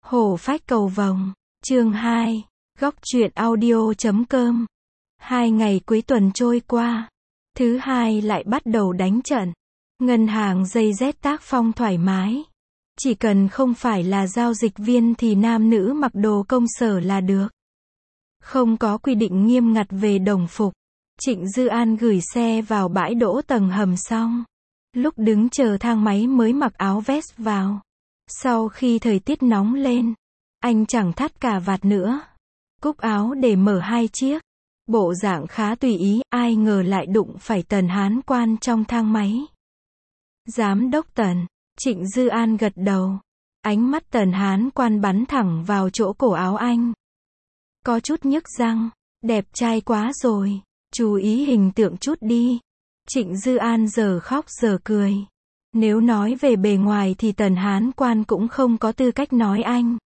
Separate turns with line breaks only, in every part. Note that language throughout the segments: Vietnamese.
Hổ phách cầu vồng, chương 2, góc truyện audio.com. 2 ngày cuối tuần trôi qua, thứ hai lại bắt đầu đánh trận. Ngân hàng dây dét tác phong thoải mái. Chỉ cần không phải là giao dịch viên thì nam nữ mặc đồ công sở là được. Không có quy định nghiêm ngặt về đồng phục. Trịnh Dư An gửi xe vào bãi đỗ tầng hầm xong. Lúc đứng chờ thang máy mới mặc áo vest vào. Sau khi thời tiết nóng lên, anh chẳng thắt cà vạt nữa. Cúc áo để mở 2 chiếc. Bộ dạng khá tùy ý, ai ngờ lại đụng phải Tần Hán Quan trong thang máy. Giám đốc Tần, Trịnh Dư An gật đầu. Ánh mắt Tần Hán Quan bắn thẳng vào chỗ cổ áo anh. Có chút nhức răng, đẹp trai quá rồi, chú ý hình tượng chút đi. Trịnh Dư An giờ khóc giờ cười. Nếu nói về bề ngoài thì Tần Hán Quan cũng không có tư cách nói anh.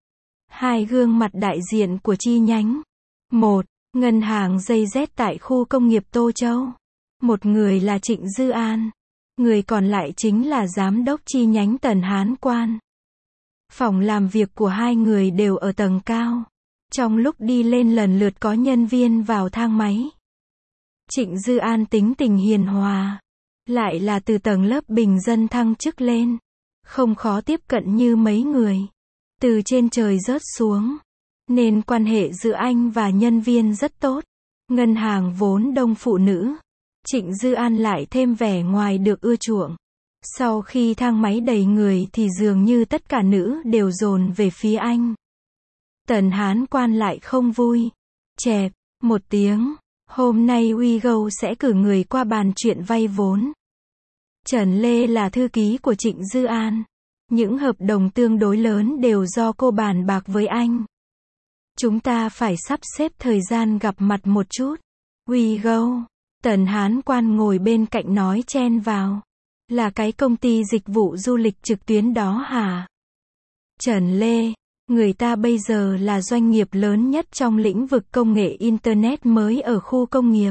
2 gương mặt đại diện của chi nhánh. 1. Ngân hàng dây dét tại khu công nghiệp Tô Châu. Một người là Trịnh Dư An. Người còn lại chính là giám đốc chi nhánh Tần Hán Quan. Phòng làm việc của 2 người đều ở tầng cao. Trong lúc đi lên lần lượt có nhân viên vào thang máy. Trịnh Dư An tính tình hiền hòa. Lại là từ tầng lớp bình dân thăng chức lên. Không khó tiếp cận như mấy người. Từ trên trời rớt xuống. Nên quan hệ giữa anh và nhân viên rất tốt. Ngân hàng vốn đông phụ nữ. Trịnh Dư An lại thêm vẻ ngoài được ưa chuộng. Sau khi thang máy đầy người thì dường như tất cả nữ đều dồn về phía anh. Tần Hán Quan lại không vui. Chẹp, một tiếng. Hôm nay Wigo sẽ cử người qua bàn chuyện vay vốn. Trần Lê là thư ký của Trịnh Dư An. Những hợp đồng tương đối lớn đều do cô bàn bạc với anh. Chúng ta phải sắp xếp thời gian gặp mặt một chút. Wigo. Tần Hán Quan ngồi bên cạnh nói chen vào. Là cái công ty dịch vụ du lịch trực tuyến đó hả? Trần Lê. Người ta bây giờ là doanh nghiệp lớn nhất trong lĩnh vực công nghệ Internet mới ở khu công nghiệp.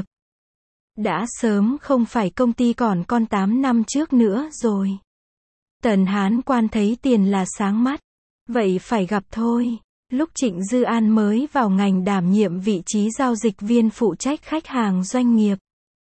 Đã sớm không phải công ty còn con 8 năm trước nữa rồi. Tần Hán Quan thấy tiền là sáng mắt. Vậy phải gặp thôi. Lúc Trịnh Dư An mới vào ngành đảm nhiệm vị trí giao dịch viên phụ trách khách hàng doanh nghiệp.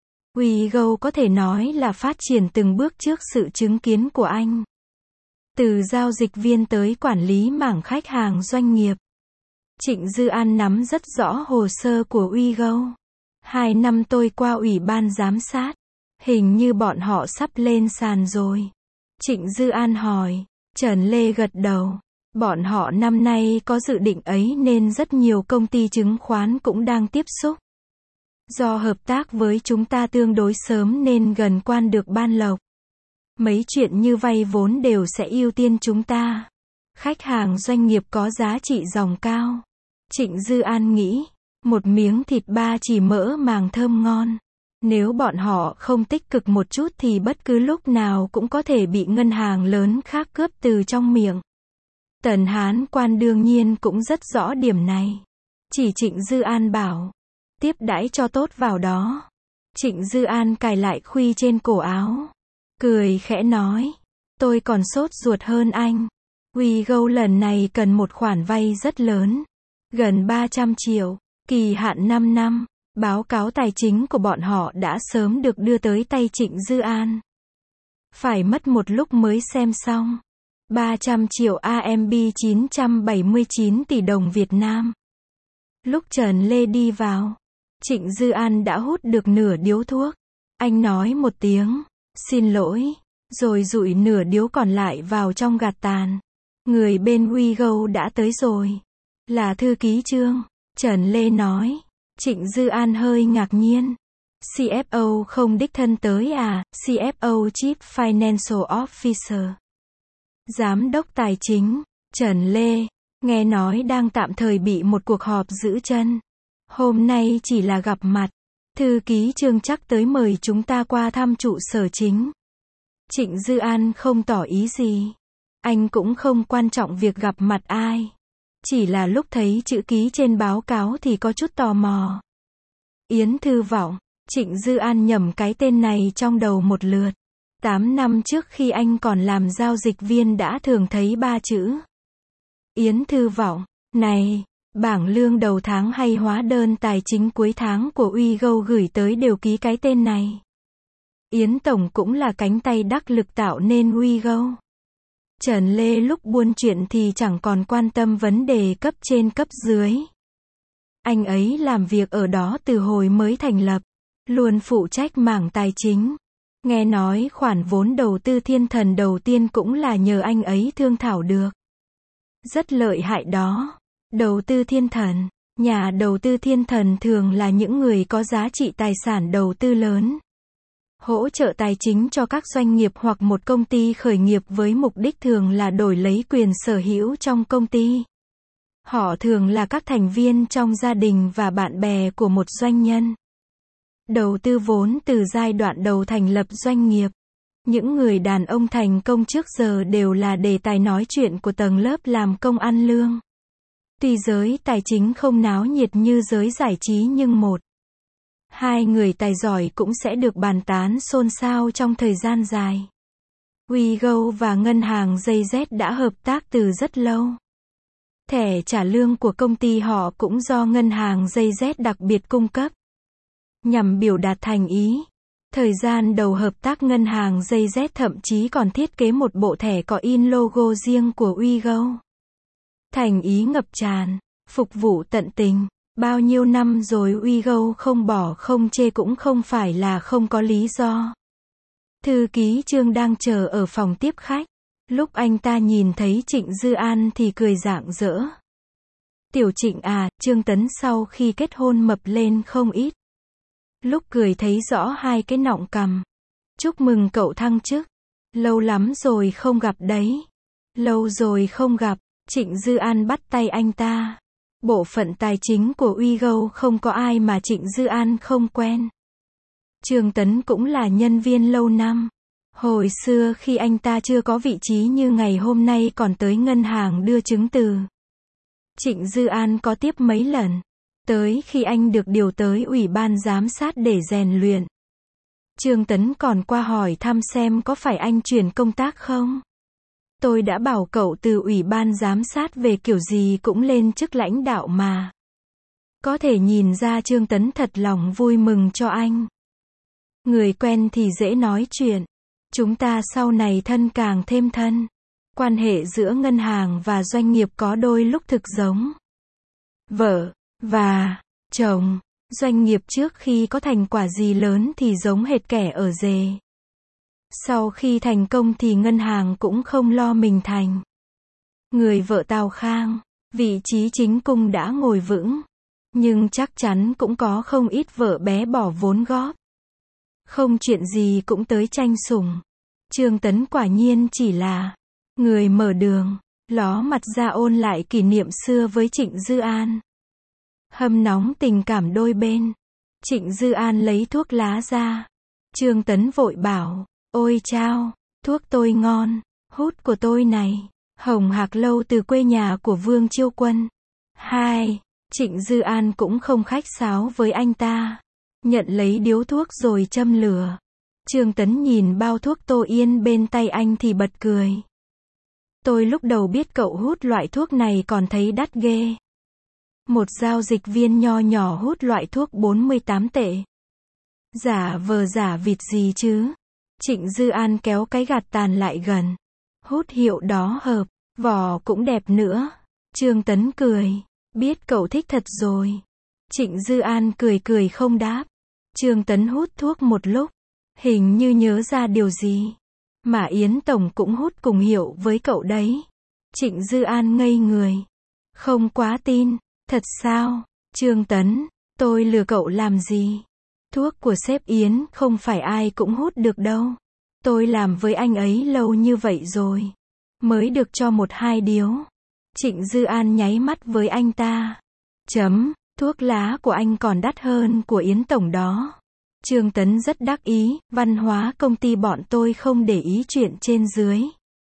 Wigo có thể nói là phát triển từng bước trước sự chứng kiến của anh. Từ giao dịch viên tới quản lý mảng khách hàng doanh nghiệp. Trịnh Dư An nắm rất rõ hồ sơ của Wigo. 2 năm tôi qua ủy ban giám sát. Hình như bọn họ sắp lên sàn rồi. Trịnh Dư An hỏi. Trần Lê gật đầu. Bọn họ năm nay có dự định ấy nên rất nhiều công ty chứng khoán cũng đang tiếp xúc. Do hợp tác với chúng ta tương đối sớm nên gần quan được ban lộc. Mấy chuyện như vay vốn đều sẽ ưu tiên chúng ta. Khách hàng doanh nghiệp có giá trị dòng cao. Trịnh Dư An nghĩ. Một miếng thịt ba chỉ mỡ màng thơm ngon. Nếu bọn họ không tích cực một chút thì bất cứ lúc nào cũng có thể bị ngân hàng lớn khác cướp từ trong miệng. Tần Hán Quan đương nhiên cũng rất rõ điểm này. Chỉ Trịnh Dư An bảo. Tiếp đãi cho tốt vào đó. Trịnh Dư An cài lại khuy trên cổ áo. Cười khẽ nói. Tôi còn sốt ruột hơn anh. Wigo lần này cần một khoản vay rất lớn. Gần 300 triệu. Kỳ hạn 5 năm. Báo cáo tài chính của bọn họ đã sớm được đưa tới tay Trịnh Dư An. Phải mất một lúc mới xem xong. 300 triệu AMB 979 tỷ đồng Việt Nam. Lúc Trần Lê đi vào, Trịnh Dư An đã hút được nửa điếu thuốc. Anh nói một tiếng, xin lỗi, rồi dụi nửa điếu còn lại vào trong gạt tàn. Người bên Wigo đã tới rồi. Là thư ký Trương, Trần Lê nói. Trịnh Dư An hơi ngạc nhiên. CFO không đích thân tới à? CFO Chief Financial Officer. Giám đốc tài chính, Trần Lê. Nghe nói đang tạm thời bị một cuộc họp giữ chân. Hôm nay chỉ là gặp mặt. Thư ký Trương chắc tới mời chúng ta qua thăm trụ sở chính. Trịnh Dư An không tỏ ý gì. Anh cũng không quan trọng việc gặp mặt ai. Chỉ là lúc thấy chữ ký trên báo cáo thì có chút tò mò. Yến Thư Vọng. Trịnh Dư An nhẩm cái tên này trong đầu một lượt. 8 năm trước khi anh còn làm giao dịch viên đã thường thấy 3 chữ. Yến Thư Vọng, này, bảng lương đầu tháng hay hóa đơn tài chính cuối tháng của Uygo gửi tới đều ký cái tên này. Yến Tổng cũng là cánh tay đắc lực tạo nên Uygo. Trần Lê lúc buôn chuyện thì chẳng còn quan tâm vấn đề cấp trên cấp dưới. Anh ấy làm việc ở đó từ hồi mới thành lập, luôn phụ trách mảng tài chính. Nghe nói khoản vốn đầu tư thiên thần đầu tiên cũng là nhờ anh ấy thương thảo được. Rất lợi hại đó. Đầu tư thiên thần. Nhà đầu tư thiên thần thường là những người có giá trị tài sản đầu tư lớn. Hỗ trợ tài chính cho các doanh nghiệp hoặc một công ty khởi nghiệp với mục đích thường là đổi lấy quyền sở hữu trong công ty. Họ thường là các thành viên trong gia đình và bạn bè của một doanh nhân. Đầu tư vốn từ giai đoạn đầu thành lập doanh nghiệp. Những người đàn ông thành công trước giờ đều là đề tài nói chuyện của tầng lớp làm công ăn lương. Tuy giới tài chính không náo nhiệt như giới giải trí nhưng hai người tài giỏi cũng sẽ được bàn tán xôn xao trong thời gian dài. Uygo và ngân hàng JZ đã hợp tác từ rất lâu. Thẻ trả lương của công ty họ cũng do ngân hàng JZ đặc biệt cung cấp. Nhằm biểu đạt thành ý. Thời gian đầu hợp tác ngân hàng JZ thậm chí còn thiết kế một bộ thẻ có in logo riêng của Uygo. Thành ý ngập tràn, phục vụ tận tình. Bao nhiêu năm rồi Uygo không bỏ không chê cũng không phải là không có lý do. Thư ký Trương đang chờ ở phòng tiếp khách. Lúc anh ta nhìn thấy Trịnh Dư An thì cười rạng rỡ. Tiểu Trịnh à, Trương Tấn sau khi kết hôn mập lên không ít. Lúc cười thấy rõ hai cái nọng cằm. Chúc mừng cậu thăng chức. Lâu lắm rồi không gặp đấy. Lâu rồi không gặp. Trịnh Dư An bắt tay anh ta. Bộ phận tài chính của Uygo không có ai mà Trịnh Dư An không quen. Trương Tấn cũng là nhân viên lâu năm. Hồi xưa khi anh ta chưa có vị trí như ngày hôm nay còn tới ngân hàng đưa chứng từ. Trịnh Dư An có tiếp mấy lần. Tới khi anh được điều tới ủy ban giám sát để rèn luyện. Trương Tấn còn qua hỏi thăm xem có phải anh chuyển công tác không. Tôi đã bảo cậu từ ủy ban giám sát về kiểu gì cũng lên chức lãnh đạo mà. Có thể nhìn ra Trương Tấn thật lòng vui mừng cho anh. Người quen thì dễ nói chuyện. Chúng ta sau này thân càng thêm thân. Quan hệ giữa ngân hàng và doanh nghiệp có đôi lúc thực giống. Vợ và chồng. Doanh nghiệp trước khi có thành quả gì lớn thì giống hệt kẻ ở rể. Sau khi thành công thì ngân hàng cũng không lo mình thành. Người vợ Tào Khang, vị trí chính cung đã ngồi vững. Nhưng chắc chắn cũng có không ít vợ bé bỏ vốn góp. Không chuyện gì cũng tới tranh sủng. Trương Tấn quả nhiên chỉ là người mở đường, ló mặt ra ôn lại kỷ niệm xưa với Trịnh Dư An. Hâm nóng tình cảm đôi bên. Trịnh Dư An lấy thuốc lá ra. Trương Tấn vội bảo, ôi chao, thuốc tôi ngon, hút của tôi này. Hồng Hạc Lâu từ quê nhà của Vương Chiêu Quân. 2. Trịnh Dư An cũng không khách sáo với anh ta. Nhận lấy điếu thuốc rồi châm lửa. Trương Tấn nhìn bao thuốc Tô Yên bên tay anh thì bật cười. Tôi lúc đầu biết cậu hút loại thuốc này còn thấy đắt ghê. Một giao dịch viên nho nhỏ hút loại thuốc 48 tệ. Giả vờ giả vịt gì chứ? Trịnh Dư An kéo cái gạt tàn lại gần. Hút hiệu đó hợp, vỏ cũng đẹp nữa. Trương Tấn cười. Biết cậu thích thật rồi. Trịnh Dư An cười cười không đáp. Trương Tấn hút thuốc một lúc. Hình như nhớ ra điều gì. Mà Yến Tổng cũng hút cùng hiệu với cậu đấy. Trịnh Dư An ngây người. Không quá tin. Thật sao? Trương Tấn, tôi lừa cậu làm gì? Thuốc của sếp Yến không phải ai cũng hút được đâu. Tôi làm với anh ấy lâu như vậy rồi. Mới được cho 1-2 điếu. Trịnh Dư An nháy mắt với anh ta. Thuốc lá của anh còn đắt hơn của Yến Tổng đó. Trương Tấn rất đắc ý, văn hóa công ty bọn tôi không để ý chuyện trên dưới.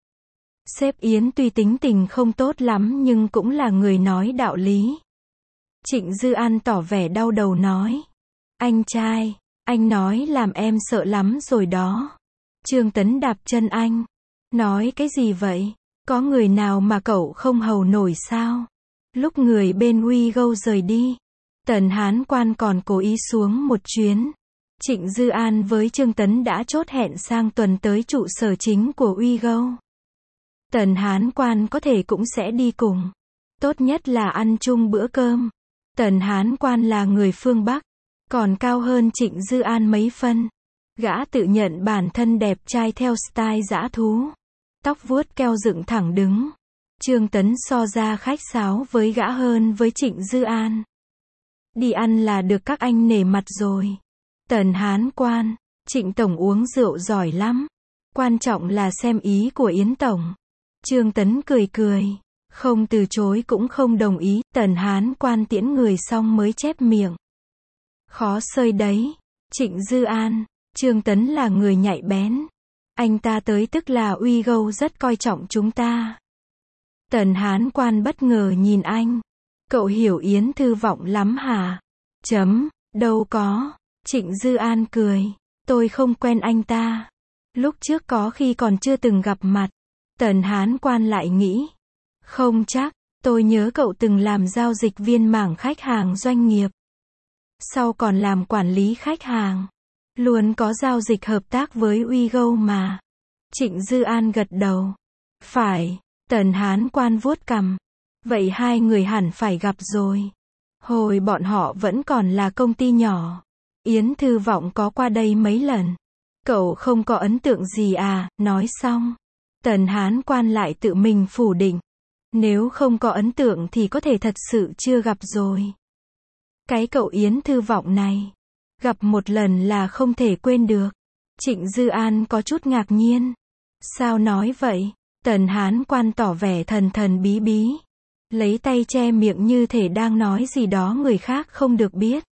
Sếp Yến tuy tính tình không tốt lắm nhưng cũng là người nói đạo lý. Trịnh Dư An tỏ vẻ đau đầu nói. Anh trai, anh nói làm em sợ lắm rồi đó. Trương Tấn đạp chân anh. Nói cái gì vậy? Có người nào mà cậu không hầu nổi sao? Lúc người bên Uy rời đi, Tần Hán Quan còn cố ý xuống một chuyến. Trịnh Dư An với Trương Tấn đã chốt hẹn sang tuần tới trụ sở chính của Uy. Tần Hán Quan có thể cũng sẽ đi cùng. Tốt nhất là ăn chung bữa cơm. Tần Hán Quan là người phương Bắc, còn cao hơn Trịnh Dư An mấy phân. Gã tự nhận bản thân đẹp trai theo style dã thú. Tóc vuốt keo dựng thẳng đứng. Trương Tấn so ra khách sáo với gã hơn với Trịnh Dư An. Đi ăn là được các anh nể mặt rồi. Tần Hán Quan, Trịnh Tổng uống rượu giỏi lắm. Quan trọng là xem ý của Yến Tổng. Trương Tấn cười cười. Không từ chối cũng không đồng ý. Tần Hán Quan tiễn người xong mới chép miệng. Khó xơi đấy. Trịnh Dư An, Trương Tấn là người nhạy bén. Anh ta tới tức là Uy rất coi trọng chúng ta. Tần Hán Quan bất ngờ nhìn anh. Cậu hiểu Yến Thư Vọng lắm hả? Đâu có. Trịnh Dư An cười. Tôi không quen anh ta. Lúc trước có khi còn chưa từng gặp mặt. Tần Hán Quan lại nghĩ. Không chắc, tôi nhớ cậu từng làm giao dịch viên mảng khách hàng doanh nghiệp. Sau còn làm quản lý khách hàng. Luôn có giao dịch hợp tác với Uy mà. Trịnh Dư An gật đầu. Phải. Tần Hán Quan vuốt cằm. Vậy hai người hẳn phải gặp rồi. Hồi bọn họ vẫn còn là công ty nhỏ. Yến Thư Vọng có qua đây mấy lần. Cậu không có ấn tượng gì à? Nói xong, Tần Hán Quan lại tự mình phủ định. Nếu không có ấn tượng thì có thể thật sự chưa gặp rồi. Cái cậu Yến Thư Vọng này, gặp một lần là không thể quên được. Trịnh Dư An có chút ngạc nhiên. Sao nói vậy? Tần Hán Quan tỏ vẻ thần thần bí bí. Lấy tay che miệng như thể đang nói gì đó người khác không được biết.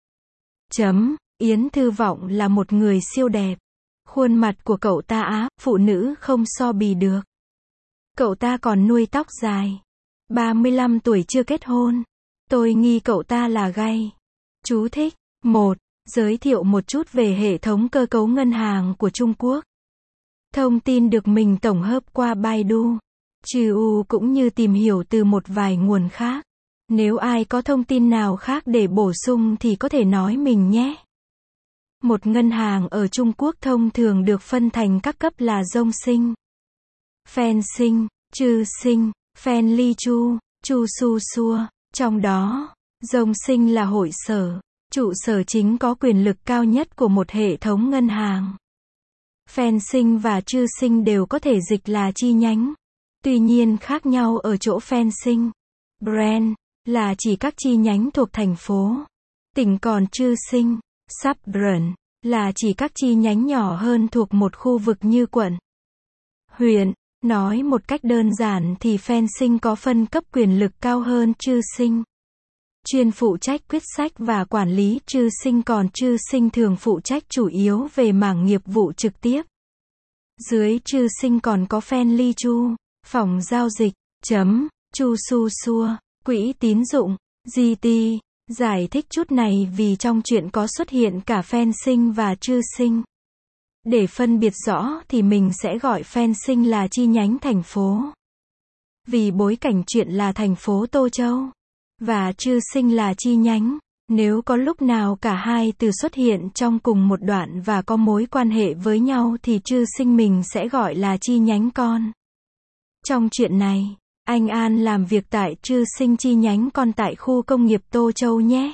Yến Thư Vọng là một người siêu đẹp. Khuôn mặt của cậu ta á, phụ nữ không so bì được. Cậu ta còn nuôi tóc dài. 35 tuổi chưa kết hôn. Tôi nghi cậu ta là gay. Chú thích. 1. Giới thiệu một chút về hệ thống cơ cấu ngân hàng của Trung Quốc. Thông tin được mình tổng hợp qua Baidu, Chiu cũng như tìm hiểu từ một vài nguồn khác. Nếu ai có thông tin nào khác để bổ sung thì có thể nói mình nhé. Một ngân hàng ở Trung Quốc thông thường được phân thành các cấp là Dong Sinh, Phen Sinh, Chư Sinh, Phen Li Chu, Chu Su Xua. Trong đó, Dong Sinh là hội sở, trụ sở chính có quyền lực cao nhất của một hệ thống ngân hàng. Phen Sinh và Chư Sinh đều có thể dịch là chi nhánh. Tuy nhiên khác nhau ở chỗ Phen Sinh, brand, là chỉ các chi nhánh thuộc thành phố, tỉnh, còn Chư Sinh, sub-brand, là chỉ các chi nhánh nhỏ hơn thuộc một khu vực như quận, huyện. Nói một cách đơn giản thì Phen Sinh có phân cấp quyền lực cao hơn Chư Sinh. Chuyên phụ trách quyết sách và quản lý Chư Sinh, còn Chư Sinh thường phụ trách chủ yếu về mảng nghiệp vụ trực tiếp. Dưới Chư Sinh còn có Phen Li Chu, phòng giao dịch, Chu Su Xua, quỹ tín dụng, GT. Giải thích chút này vì trong chuyện có xuất hiện cả Phen Sinh và Chư Sinh. Để phân biệt rõ thì mình sẽ gọi Phen Sinh là chi nhánh thành phố. Vì bối cảnh chuyện là thành phố Tô Châu. Và Chư Sinh là chi nhánh. Nếu có lúc nào cả hai từ xuất hiện trong cùng một đoạn và có mối quan hệ với nhau thì Chư Sinh mình sẽ gọi là chi nhánh con. Trong chuyện này, anh An làm việc tại Chư Sinh chi nhánh con tại khu công nghiệp Tô Châu nhé.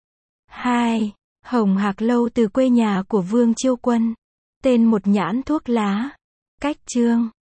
2. Hồng Hạc Lâu từ quê nhà của Vương Chiêu Quân. Tên một nhãn thuốc lá. Cách chương